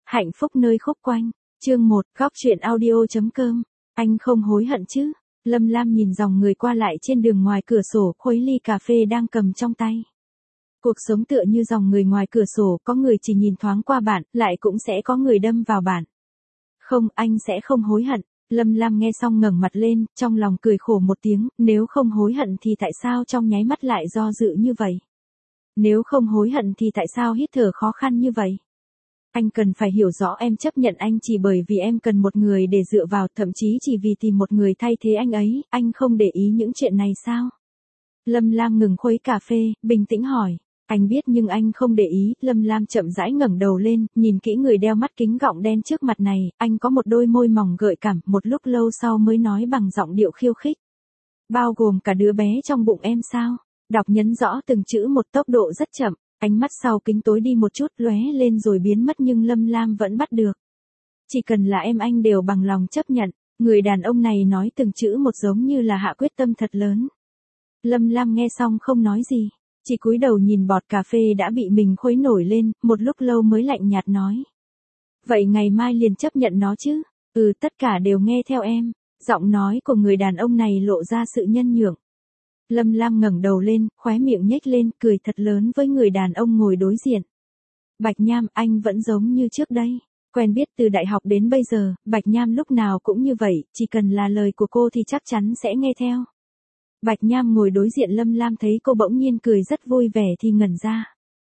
Hạnh phúc nơi khúc quanh. Chương 1, góc truyện audio.com. Anh không hối hận chứ? Lâm Lam nhìn dòng người qua lại trên đường ngoài cửa sổ, khuấy ly cà phê đang cầm trong tay. Cuộc sống tựa như dòng người ngoài cửa sổ, có người chỉ nhìn thoáng qua bạn, lại cũng sẽ có người đâm vào bạn. Không, anh sẽ không hối hận. Lâm Lam nghe xong ngẩng mặt lên, trong lòng cười khổ một tiếng, nếu không hối hận thì tại sao trong nháy mắt lại do dự như vậy? Nếu không hối hận thì tại sao hít thở khó khăn như vậy? Anh cần phải hiểu rõ em chấp nhận anh chỉ bởi vì em cần một người để dựa vào, thậm chí chỉ vì tìm một người thay thế anh ấy, anh không để ý những chuyện này sao? Lâm Lam ngừng khuấy cà phê, bình tĩnh hỏi. Anh biết nhưng anh không để ý. Lâm Lam chậm rãi ngẩng đầu lên, nhìn kỹ người đeo mắt kính gọng đen trước mặt này, anh có một đôi môi mỏng gợi cảm, một lúc lâu sau mới nói bằng giọng điệu khiêu khích. Bao gồm cả đứa bé trong bụng em sao? Đọc nhấn rõ từng chữ một tốc độ rất chậm. Ánh mắt sau kính tối đi một chút, lóe lên rồi biến mất nhưng Lâm Lam vẫn bắt được. Chỉ cần là em anh đều bằng lòng chấp nhận. Người đàn ông này nói từng chữ một giống như là hạ quyết tâm thật lớn. Lâm Lam nghe xong không nói gì, chỉ cúi đầu nhìn bọt cà phê đã bị mình khuấy nổi lên, một lúc lâu mới lạnh nhạt nói. Vậy ngày mai liền chấp nhận nó chứ? Tất cả đều nghe theo em. Giọng nói của người đàn ông này lộ ra sự nhân nhượng. Lâm Lam ngẩng đầu lên, khóe miệng nhếch lên, cười thật lớn với người đàn ông ngồi đối diện. Bạch Nham, anh vẫn giống như trước đây. Quen biết từ đại học đến bây giờ, Bạch Nham lúc nào cũng như vậy, chỉ cần là lời của cô thì chắc chắn sẽ nghe theo. Bạch Nham ngồi đối diện Lâm Lam thấy cô bỗng nhiên cười rất vui vẻ thì ngẩn ra.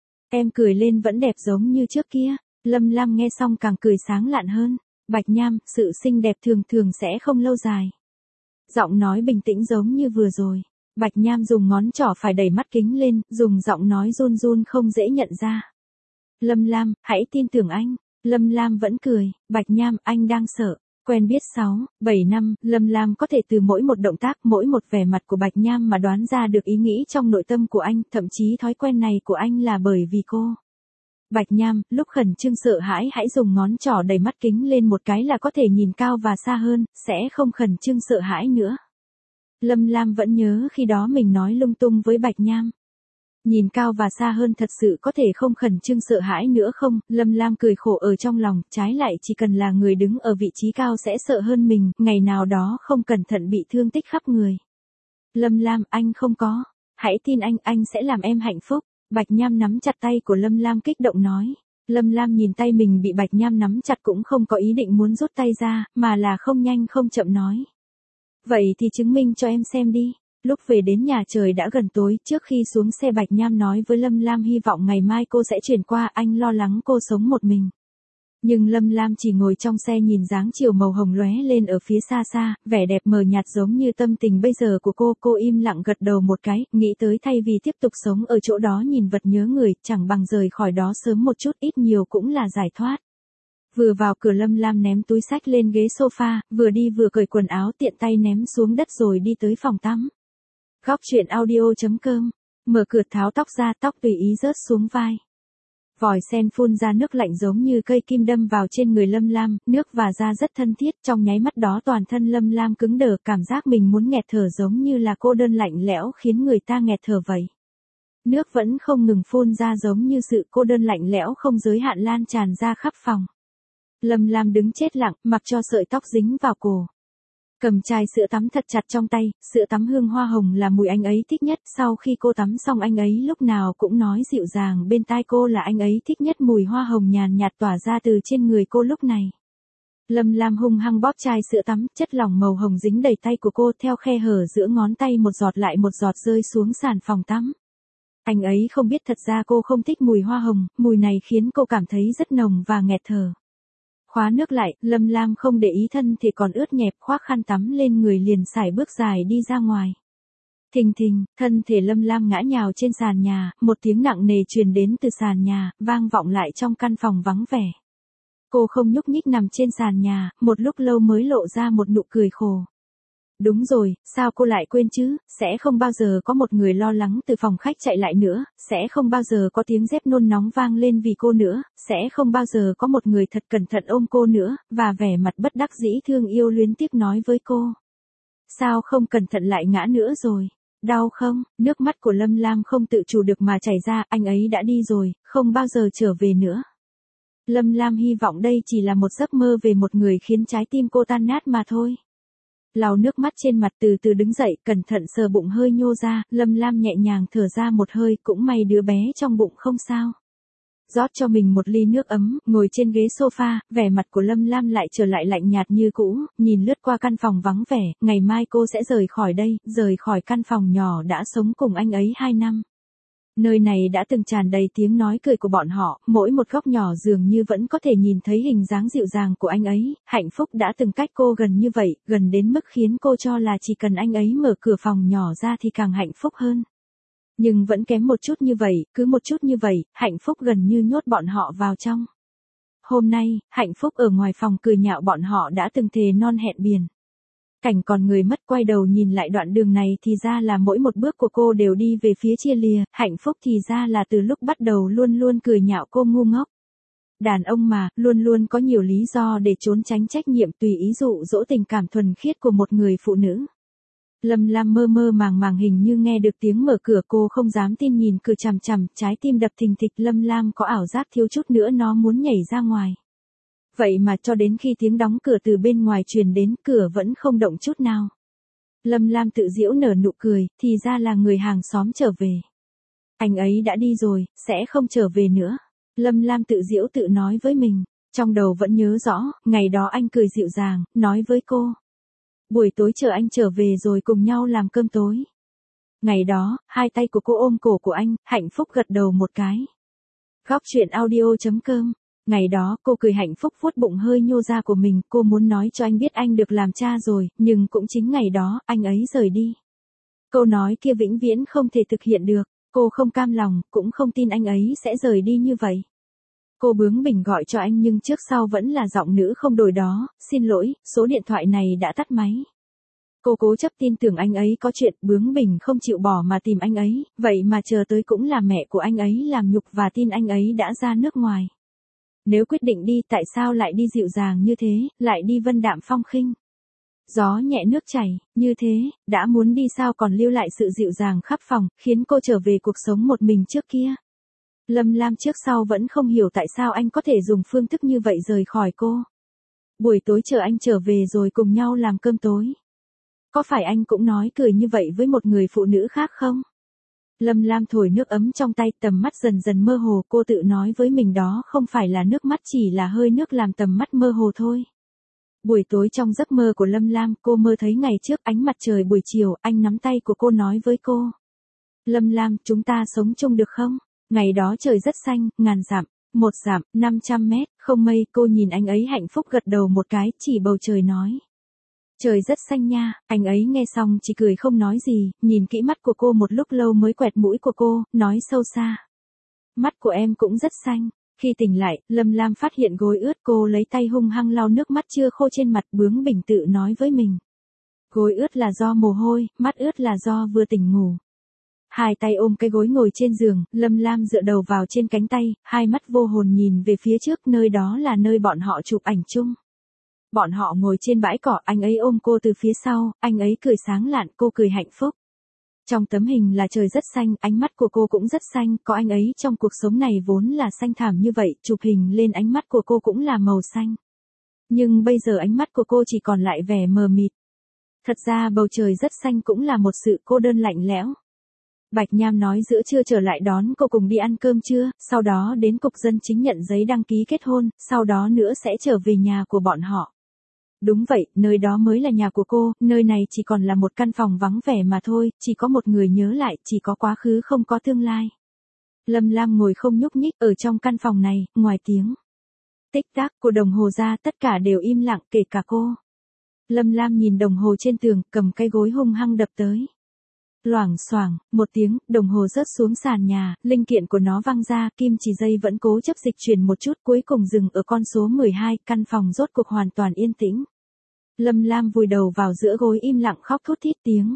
Em cười lên vẫn đẹp giống như trước kia. Lâm Lam nghe xong càng cười sáng lạn hơn. Bạch Nham, sự xinh đẹp thường thường sẽ không lâu dài. Giọng nói bình tĩnh giống như vừa rồi. Bạch Nham dùng ngón trỏ phải đẩy mắt kính lên, dùng giọng nói run run không dễ nhận ra. Lâm Lam, hãy tin tưởng anh. Lâm Lam vẫn cười. Bạch Nham, anh đang sợ. Quen biết 6, 7 năm, Lâm Lam có thể từ mỗi một động tác, mỗi một vẻ mặt của Bạch Nham mà đoán ra được ý nghĩ trong nội tâm của anh, thậm chí thói quen này của anh là bởi vì cô. Bạch Nham, lúc khẩn trương sợ hãi hãy dùng ngón trỏ đẩy mắt kính lên một cái là có thể nhìn cao và xa hơn, sẽ không khẩn trương sợ hãi nữa. Lâm Lam vẫn nhớ khi đó mình nói lung tung với Bạch Nham. Nhìn cao và xa hơn thật sự có thể không khẩn trương sợ hãi nữa không? Lâm Lam cười khổ ở trong lòng, trái lại chỉ cần là người đứng ở vị trí cao sẽ sợ hơn mình, ngày nào đó không cẩn thận bị thương tích khắp người. Lâm Lam, anh không có. Hãy tin anh sẽ làm em hạnh phúc. Bạch Nham nắm chặt tay của Lâm Lam kích động nói. Lâm Lam nhìn tay mình bị Bạch Nham nắm chặt cũng không có ý định muốn rút tay ra, mà là không nhanh không chậm nói. Vậy thì chứng minh cho em xem đi. Lúc về đến nhà trời đã gần tối, trước khi xuống xe Bạch Nham nói với Lâm Lam hy vọng ngày mai cô sẽ chuyển qua, anh lo lắng cô sống một mình. Nhưng Lâm Lam chỉ ngồi trong xe nhìn dáng chiều màu hồng lóe lên ở phía xa xa, vẻ đẹp mờ nhạt giống như tâm tình bây giờ của cô im lặng gật đầu một cái, nghĩ tới thay vì tiếp tục sống ở chỗ đó nhìn vật nhớ người, chẳng bằng rời khỏi đó sớm một chút, ít nhiều cũng là giải thoát. Vừa vào cửa Lâm Lam ném túi xách lên ghế sofa, vừa đi vừa cởi quần áo tiện tay ném xuống đất rồi đi tới phòng tắm. Góc truyện audio.com. Mở cửa tháo tóc ra, tóc tùy ý rớt xuống vai. Vòi sen phun ra nước lạnh giống như cây kim đâm vào trên người Lâm Lam, nước và da rất thân thiết, trong nháy mắt đó toàn thân Lâm Lam cứng đờ, cảm giác mình muốn nghẹt thở giống như là cô đơn lạnh lẽo khiến người ta nghẹt thở vậy. Nước vẫn không ngừng phun ra giống như sự cô đơn lạnh lẽo không giới hạn lan tràn ra khắp phòng. Lâm Lam đứng chết lặng, mặc cho sợi tóc dính vào cổ. Cầm chai sữa tắm thật chặt trong tay, sữa tắm hương hoa hồng là mùi anh ấy thích nhất, sau khi cô tắm xong anh ấy lúc nào cũng nói dịu dàng bên tai cô là anh ấy thích nhất mùi hoa hồng nhàn nhạt tỏa ra từ trên người cô lúc này. Lâm Lam hung hăng bóp chai sữa tắm, chất lỏng màu hồng dính đầy tay của cô, theo khe hở giữa ngón tay một giọt lại một giọt rơi xuống sàn phòng tắm. Anh ấy không biết thật ra cô không thích mùi hoa hồng, mùi này khiến cô cảm thấy rất nồng và nghẹt thở. Khóa nước lại, Lâm Lam không để ý thân thể còn ướt nhẹp, khoác khăn tắm lên người liền sải bước dài đi ra ngoài. Thình thình, thân thể Lâm Lam ngã nhào trên sàn nhà, một tiếng nặng nề truyền đến từ sàn nhà, vang vọng lại trong căn phòng vắng vẻ. Cô không nhúc nhích nằm trên sàn nhà, một lúc lâu mới lộ ra một nụ cười khổ. Đúng rồi, sao cô lại quên chứ, sẽ không bao giờ có một người lo lắng từ phòng khách chạy lại nữa, sẽ không bao giờ có tiếng dép nôn nóng vang lên vì cô nữa, sẽ không bao giờ có một người thật cẩn thận ôm cô nữa, và vẻ mặt bất đắc dĩ thương yêu luyến tiếc nói với cô. Sao không cẩn thận lại ngã nữa rồi, đau không, nước mắt của Lâm Lam không tự chủ được mà chảy ra, anh ấy đã đi rồi, không bao giờ trở về nữa. Lâm Lam hy vọng đây chỉ là một giấc mơ về một người khiến trái tim cô tan nát mà thôi. Lau nước mắt trên mặt từ từ đứng dậy, cẩn thận sờ bụng hơi nhô ra, Lâm Lam nhẹ nhàng thở ra một hơi, cũng may đứa bé trong bụng không sao. Rót cho mình một ly nước ấm, ngồi trên ghế sofa, vẻ mặt của Lâm Lam lại trở lại lạnh nhạt như cũ, nhìn lướt qua căn phòng vắng vẻ, ngày mai cô sẽ rời khỏi đây, rời khỏi căn phòng nhỏ đã sống cùng anh ấy 2 năm. Nơi này đã từng tràn đầy tiếng nói cười của bọn họ, mỗi một góc nhỏ dường như vẫn có thể nhìn thấy hình dáng dịu dàng của anh ấy, hạnh phúc đã từng cách cô gần như vậy, gần đến mức khiến cô cho là chỉ cần anh ấy mở cửa phòng nhỏ ra thì càng hạnh phúc hơn. Nhưng vẫn kém một chút như vậy, cứ một chút như vậy, hạnh phúc gần như nhốt bọn họ vào trong. Hôm nay, hạnh phúc ở ngoài phòng cười nhạo bọn họ đã từng thề non hẹn biển. Cảnh còn người mất, quay đầu nhìn lại đoạn đường này thì ra là mỗi một bước của cô đều đi về phía chia lìa, hạnh phúc thì ra là từ lúc bắt đầu luôn luôn cười nhạo cô ngu ngốc. Đàn ông mà, luôn luôn có nhiều lý do để trốn tránh trách nhiệm tùy ý dụ dỗ tình cảm thuần khiết của một người phụ nữ. Lâm Lam mơ mơ màng màng hình như nghe được tiếng mở cửa, cô không dám tin nhìn cửa chằm chằm, trái tim đập thình thịch, Lâm Lam có ảo giác thiếu chút nữa nó muốn nhảy ra ngoài. Vậy mà cho đến khi tiếng đóng cửa từ bên ngoài truyền đến, cửa vẫn không động chút nào. Lâm Lam tự giễu nở nụ cười, thì ra là người hàng xóm trở về. Anh ấy đã đi rồi, sẽ không trở về nữa. Lâm Lam tự giễu tự nói với mình, trong đầu vẫn nhớ rõ, ngày đó anh cười dịu dàng, nói với cô. Buổi tối chờ anh trở về rồi cùng nhau làm cơm tối. Ngày đó, hai tay của cô ôm cổ của anh, hạnh phúc gật đầu một cái. Góc chuyện audio.com. Ngày đó, cô cười hạnh phúc vuốt bụng hơi nhô ra của mình, cô muốn nói cho anh biết anh được làm cha rồi, nhưng cũng chính ngày đó, anh ấy rời đi. Câu nói kia vĩnh viễn không thể thực hiện được, cô không cam lòng, cũng không tin anh ấy sẽ rời đi như vậy. Cô bướng bỉnh gọi cho anh nhưng trước sau vẫn là giọng nữ không đổi đó, xin lỗi, số điện thoại này đã tắt máy. Cô cố chấp tin tưởng anh ấy có chuyện, bướng bỉnh không chịu bỏ mà tìm anh ấy, vậy mà chờ tới cũng là mẹ của anh ấy làm nhục và tin anh ấy đã ra nước ngoài. Nếu quyết định đi tại sao lại đi dịu dàng như thế, lại đi vân đạm phong khinh. Gió nhẹ nước chảy, như thế, đã muốn đi sao còn lưu lại sự dịu dàng khắp phòng, khiến cô trở về cuộc sống một mình trước kia. Lâm Lam trước sau vẫn không hiểu tại sao anh có thể dùng phương thức như vậy rời khỏi cô. Buổi tối chờ anh trở về rồi cùng nhau làm cơm tối. Có phải anh cũng nói cười như vậy với một người phụ nữ khác không? Lâm Lam thổi nước ấm trong tay, tầm mắt dần dần mơ hồ, cô tự nói với mình đó không phải là nước mắt, chỉ là hơi nước làm tầm mắt mơ hồ thôi. Buổi tối trong giấc mơ của Lâm Lam, cô mơ thấy ngày trước ánh mặt trời buổi chiều, anh nắm tay của cô nói với cô. Lâm Lam, chúng ta sống chung được không? Ngày đó trời rất xanh, ngàn dặm, 1 dặm, 500 mét, không mây, cô nhìn anh ấy hạnh phúc gật đầu một cái, chỉ bầu trời nói. Trời rất xanh nha, anh ấy nghe xong chỉ cười không nói gì, nhìn kỹ mắt của cô một lúc lâu mới quẹt mũi của cô, nói sâu xa. Mắt của em cũng rất xanh. Khi tỉnh lại, Lâm Lam phát hiện gối ướt, cô lấy tay hung hăng lau nước mắt chưa khô trên mặt, bướng bỉnh tự nói với mình. Gối ướt là do mồ hôi, mắt ướt là do vừa tỉnh ngủ. Hai tay ôm cái gối ngồi trên giường, Lâm Lam dựa đầu vào trên cánh tay, hai mắt vô hồn nhìn về phía trước, nơi đó là nơi bọn họ chụp ảnh chung. Bọn họ ngồi trên bãi cỏ, anh ấy ôm cô từ phía sau, anh ấy cười sáng lạn, cô cười hạnh phúc. Trong tấm hình là trời rất xanh, ánh mắt của cô cũng rất xanh, có anh ấy trong cuộc sống này vốn là xanh thảm như vậy, chụp hình lên ánh mắt của cô cũng là màu xanh. Nhưng bây giờ ánh mắt của cô chỉ còn lại vẻ mờ mịt. Thật ra bầu trời rất xanh cũng là một sự cô đơn lạnh lẽo. Bạch Nham nói giữa trưa trở lại đón cô cùng đi ăn cơm trưa, sau đó đến cục dân chính nhận giấy đăng ký kết hôn, sau đó nữa sẽ trở về nhà của bọn họ. Đúng vậy, nơi đó mới là nhà của cô, nơi này chỉ còn là một căn phòng vắng vẻ mà thôi, chỉ có một người nhớ lại, chỉ có quá khứ không có tương lai. Lâm Lam ngồi không nhúc nhích ở trong căn phòng này, ngoài tiếng tích tắc của đồng hồ ra tất cả đều im lặng kể cả cô. Lâm Lam nhìn đồng hồ trên tường, cầm cái gối hung hăng đập tới. Loảng xoảng, một tiếng, đồng hồ rớt xuống sàn nhà, linh kiện của nó văng ra, kim chỉ dây vẫn cố chấp dịch chuyển một chút, cuối cùng dừng ở con số 12, căn phòng rốt cuộc hoàn toàn yên tĩnh. Lâm Lam vùi đầu vào giữa gối im lặng khóc thút thít tiếng.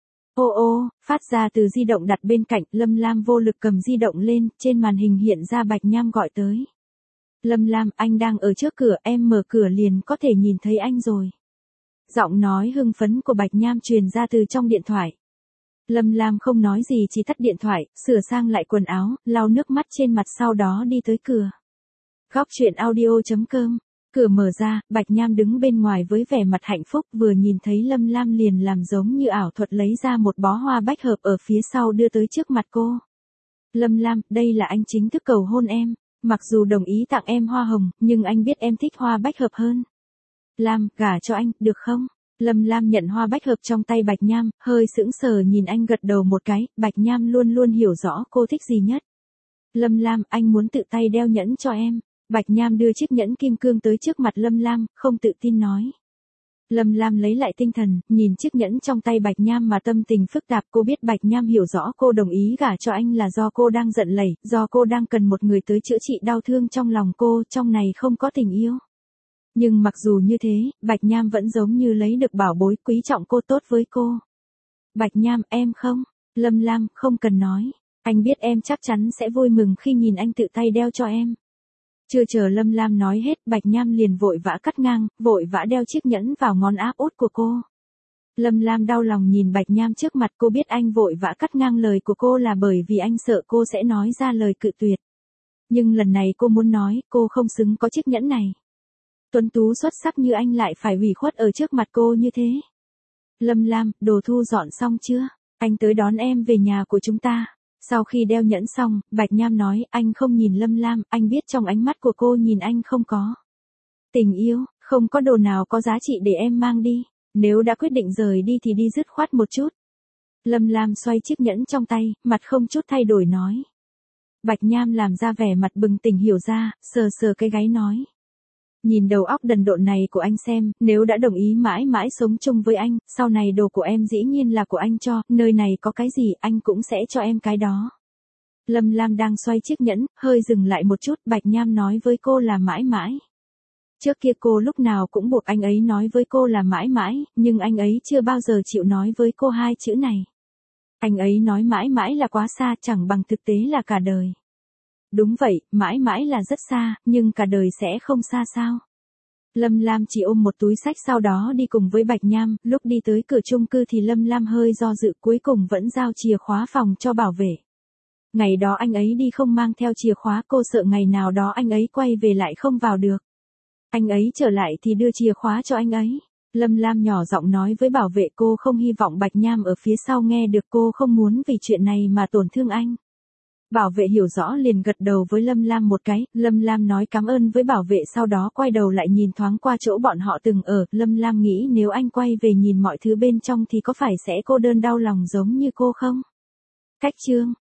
Ô ô, phát ra từ di động đặt bên cạnh, Lâm Lam vô lực cầm di động lên, trên màn hình hiện ra Bạch Nham gọi tới. Lâm Lam, anh đang ở trước cửa, em mở cửa liền có thể nhìn thấy anh rồi. Giọng nói hưng phấn của Bạch Nham truyền ra từ trong điện thoại. Lâm Lam không nói gì chỉ tắt điện thoại, sửa sang lại quần áo, lau nước mắt trên mặt sau đó đi tới cửa. Góc chuyện audio.com. Cửa mở ra, Bạch Nham đứng bên ngoài với vẻ mặt hạnh phúc, vừa nhìn thấy Lâm Lam liền làm giống như ảo thuật lấy ra một bó hoa bách hợp ở phía sau đưa tới trước mặt cô. Lâm Lam, đây là anh chính thức cầu hôn em. Mặc dù đồng ý tặng em hoa hồng, nhưng anh biết em thích hoa bách hợp hơn. Lam, gả cho anh, được không? Lâm Lam nhận hoa bách hợp trong tay Bạch Nham, hơi sững sờ nhìn anh gật đầu một cái, Bạch Nham luôn luôn hiểu rõ cô thích gì nhất. Lâm Lam, anh muốn tự tay đeo nhẫn cho em. Bạch Nham đưa chiếc nhẫn kim cương tới trước mặt Lâm Lam, không tự tin nói. Lâm Lam lấy lại tinh thần, nhìn chiếc nhẫn trong tay Bạch Nham mà tâm tình phức tạp. Cô biết Bạch Nham hiểu rõ cô đồng ý gả cho anh là do cô đang giận lẩy, do cô đang cần một người tới chữa trị đau thương trong lòng cô, trong này không có tình yêu. Nhưng mặc dù như thế, Bạch Nham vẫn giống như lấy được bảo bối, quý trọng cô, tốt với cô. Bạch Nham, em không? Lâm Lam, không cần nói. Anh biết em chắc chắn sẽ vui mừng khi nhìn anh tự tay đeo cho em. Chưa chờ Lâm Lam nói hết, Bạch Nham liền vội vã cắt ngang, vội vã đeo chiếc nhẫn vào ngón áp út của cô. Lâm Lam đau lòng nhìn Bạch Nham trước mặt, cô biết anh vội vã cắt ngang lời của cô là bởi vì anh sợ cô sẽ nói ra lời cự tuyệt. Nhưng lần này cô muốn nói, cô không xứng có chiếc nhẫn này. Tuấn tú xuất sắc như anh lại phải ủy khuất ở trước mặt cô như thế. Lâm Lam, đồ thu dọn xong chưa? Anh tới đón em về nhà của chúng ta. Sau khi đeo nhẫn xong, Bạch Nham nói, anh không nhìn Lâm Lam, anh biết trong ánh mắt của cô nhìn anh không có tình yêu, không có đồ nào có giá trị để em mang đi. Nếu đã quyết định rời đi thì đi dứt khoát một chút. Lâm Lam xoay chiếc nhẫn trong tay, mặt không chút thay đổi nói. Bạch Nham làm ra vẻ mặt bừng tỉnh hiểu ra, sờ sờ cái gáy nói. Nhìn đầu óc đần độn này của anh xem, nếu đã đồng ý mãi mãi sống chung với anh, sau này đồ của em dĩ nhiên là của anh cho, nơi này có cái gì anh cũng sẽ cho em cái đó. Lâm Lam đang xoay chiếc nhẫn, hơi dừng lại một chút, Bạch Nham nói với cô là mãi mãi. Trước kia cô lúc nào cũng buộc anh ấy nói với cô là mãi mãi, nhưng anh ấy chưa bao giờ chịu nói với cô hai chữ này. Anh ấy nói mãi mãi là quá xa, chẳng bằng thực tế là cả đời. Đúng vậy, mãi mãi là rất xa, nhưng cả đời sẽ không xa sao? Lâm Lam chỉ ôm một túi xách sau đó đi cùng với Bạch Nham, lúc đi tới cửa chung cư thì Lâm Lam hơi do dự, cuối cùng vẫn giao chìa khóa phòng cho bảo vệ. Ngày đó anh ấy đi không mang theo chìa khóa, cô sợ ngày nào đó anh ấy quay về lại không vào được. Anh ấy trở lại thì đưa chìa khóa cho anh ấy. Lâm Lam nhỏ giọng nói với bảo vệ, cô không hy vọng Bạch Nham ở phía sau nghe được, cô không muốn vì chuyện này mà tổn thương anh. Bảo vệ hiểu rõ liền gật đầu với Lâm Lam một cái, Lâm Lam nói cảm ơn với bảo vệ sau đó quay đầu lại nhìn thoáng qua chỗ bọn họ từng ở, Lâm Lam nghĩ nếu anh quay về nhìn mọi thứ bên trong thì có phải sẽ cô đơn đau lòng giống như cô không? Cách chương